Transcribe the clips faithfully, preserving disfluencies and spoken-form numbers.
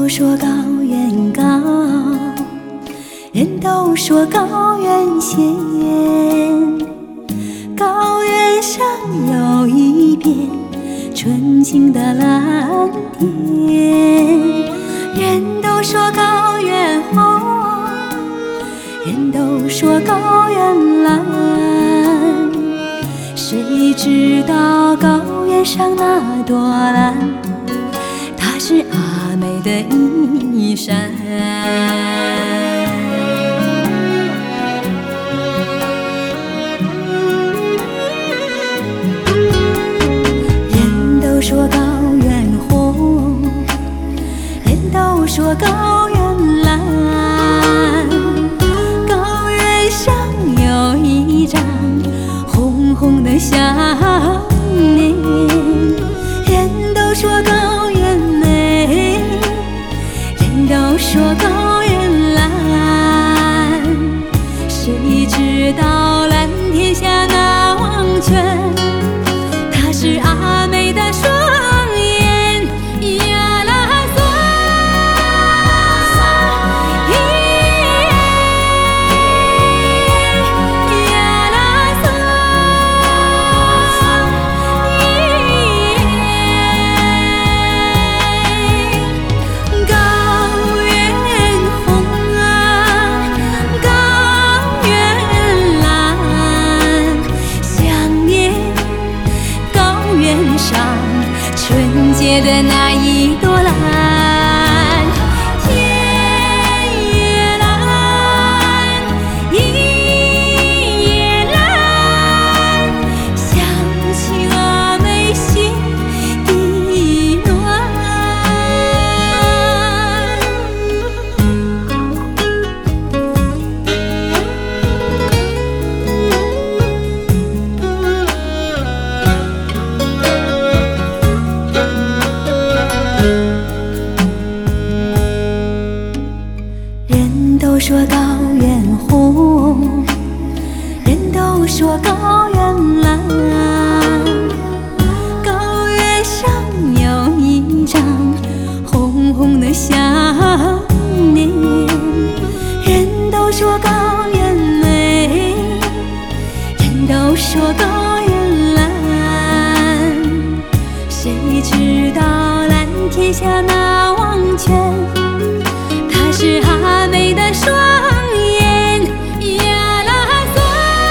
说高原高，人都说高原险，高原上有一片纯净的蓝天。人都说高原红，人都说高原蓝，谁知道高原上那朵蓝，它是阿美的衣衫。人都说高原红，人都说高原蓝，高原上有一张红红的笑脸。人都说高原美，人都说高原蓝，谁知道蓝天下那黄泉，它是阿美的双眼呀啦嗦。纯洁的那一朵蓝，天也蓝，地也蓝，想起阿美心底暖。人都说高原红，人都说高原蓝，高原上有一张红红的笑脸。人都说高原美，人都说高原蓝，谁知道蓝天下那黄泉，它是阿美的双眼呀啦嗦。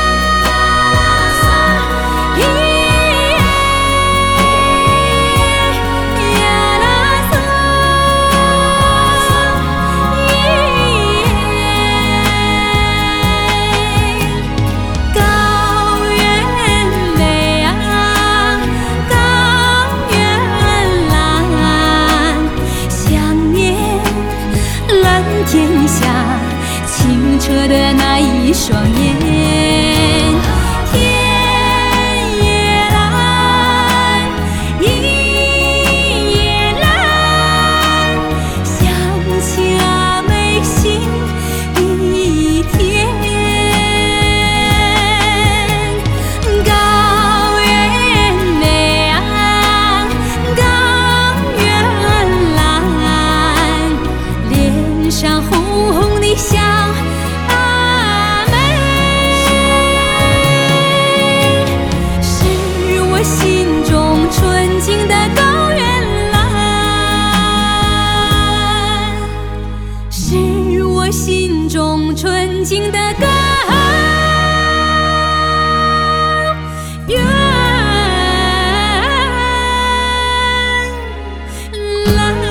呀啦嗦。高原美啊，高原蓝，想念蓝天下清澈的那一双眼。天也蓝，地也蓝，想起阿美心底甜。高原美啊，高原蓝，脸上红红的笑阿美，是我心中纯净的高原蓝，是我心中纯净的高原蓝。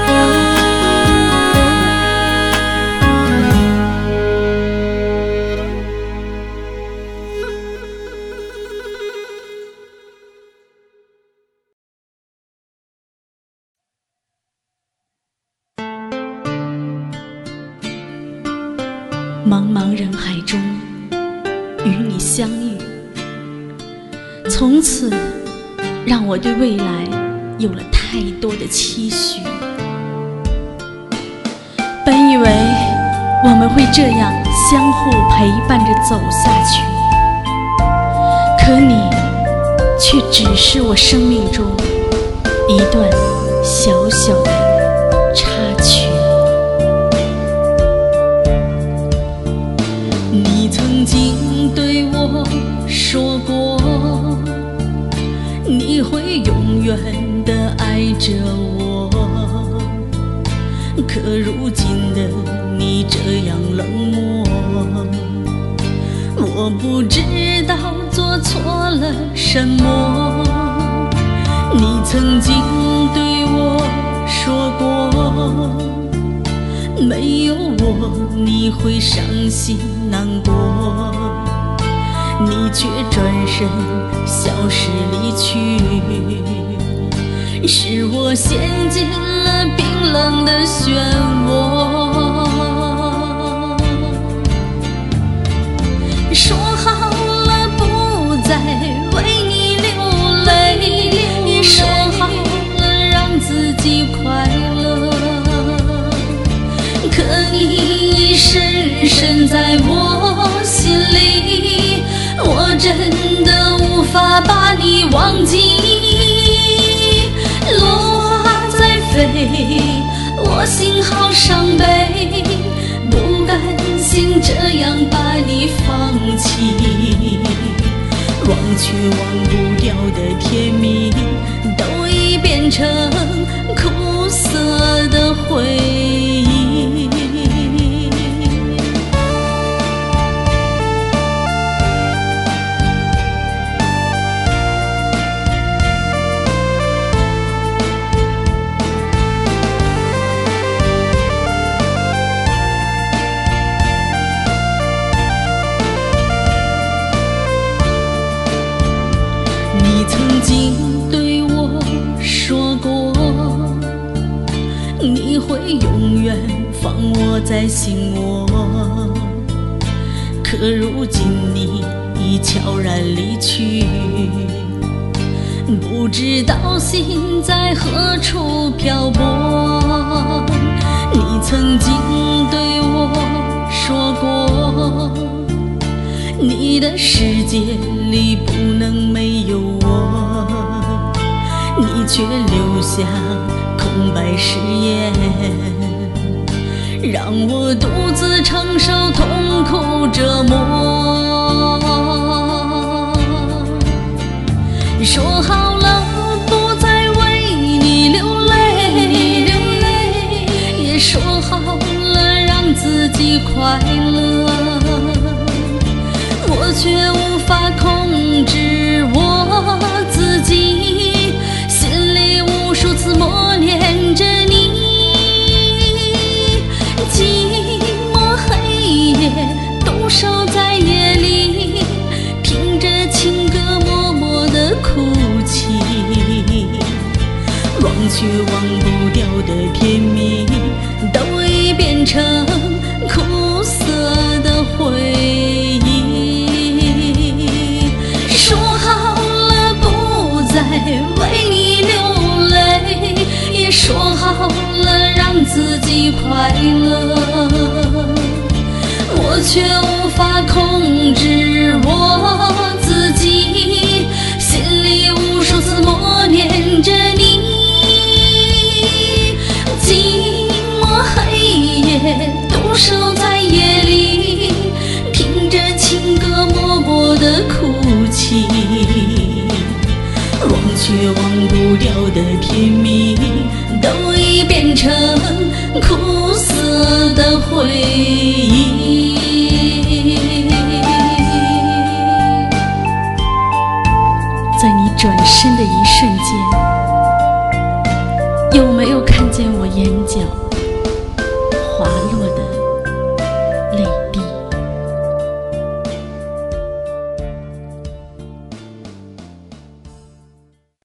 茫茫人海中与你相遇，从此让我对未来有了太多的期许。本以为我们会这样相互陪伴着走下去，可你却只是我生命中一段小小的插曲。 如今的你这样冷漠，我不知道做错了什么。你曾经对我说过，没有我你会伤心难过，你却转身消失离去，使我陷进了冰冷的漩涡。说好了不再为你流泪，也说好了让自己快乐，可你已深深在我心里，我真的无法把你忘记。落花在飞，我心好伤悲，不甘心这样把你放弃，忘却忘不掉的甜蜜，都已变成苦涩的回忆。你曾经对我说过，你会永远放我在心窝，可如今你已悄然离去，不知道心在何处漂泊。你曾经对我说过，你的世界里不能没有我，你却留下空白誓言，让我独自承受痛苦折磨。说好了不再为你流泪，也说好了让自己快乐，我却无法控制我自己，心里无数次默念着你。寂寞黑夜独守在夜里，听着情歌默默地哭泣，忘却忘不掉的甜蜜，都已变成苦涩的回忆。说好了不再为你流泪，也说好了让自己快乐，我却无法控制我自己，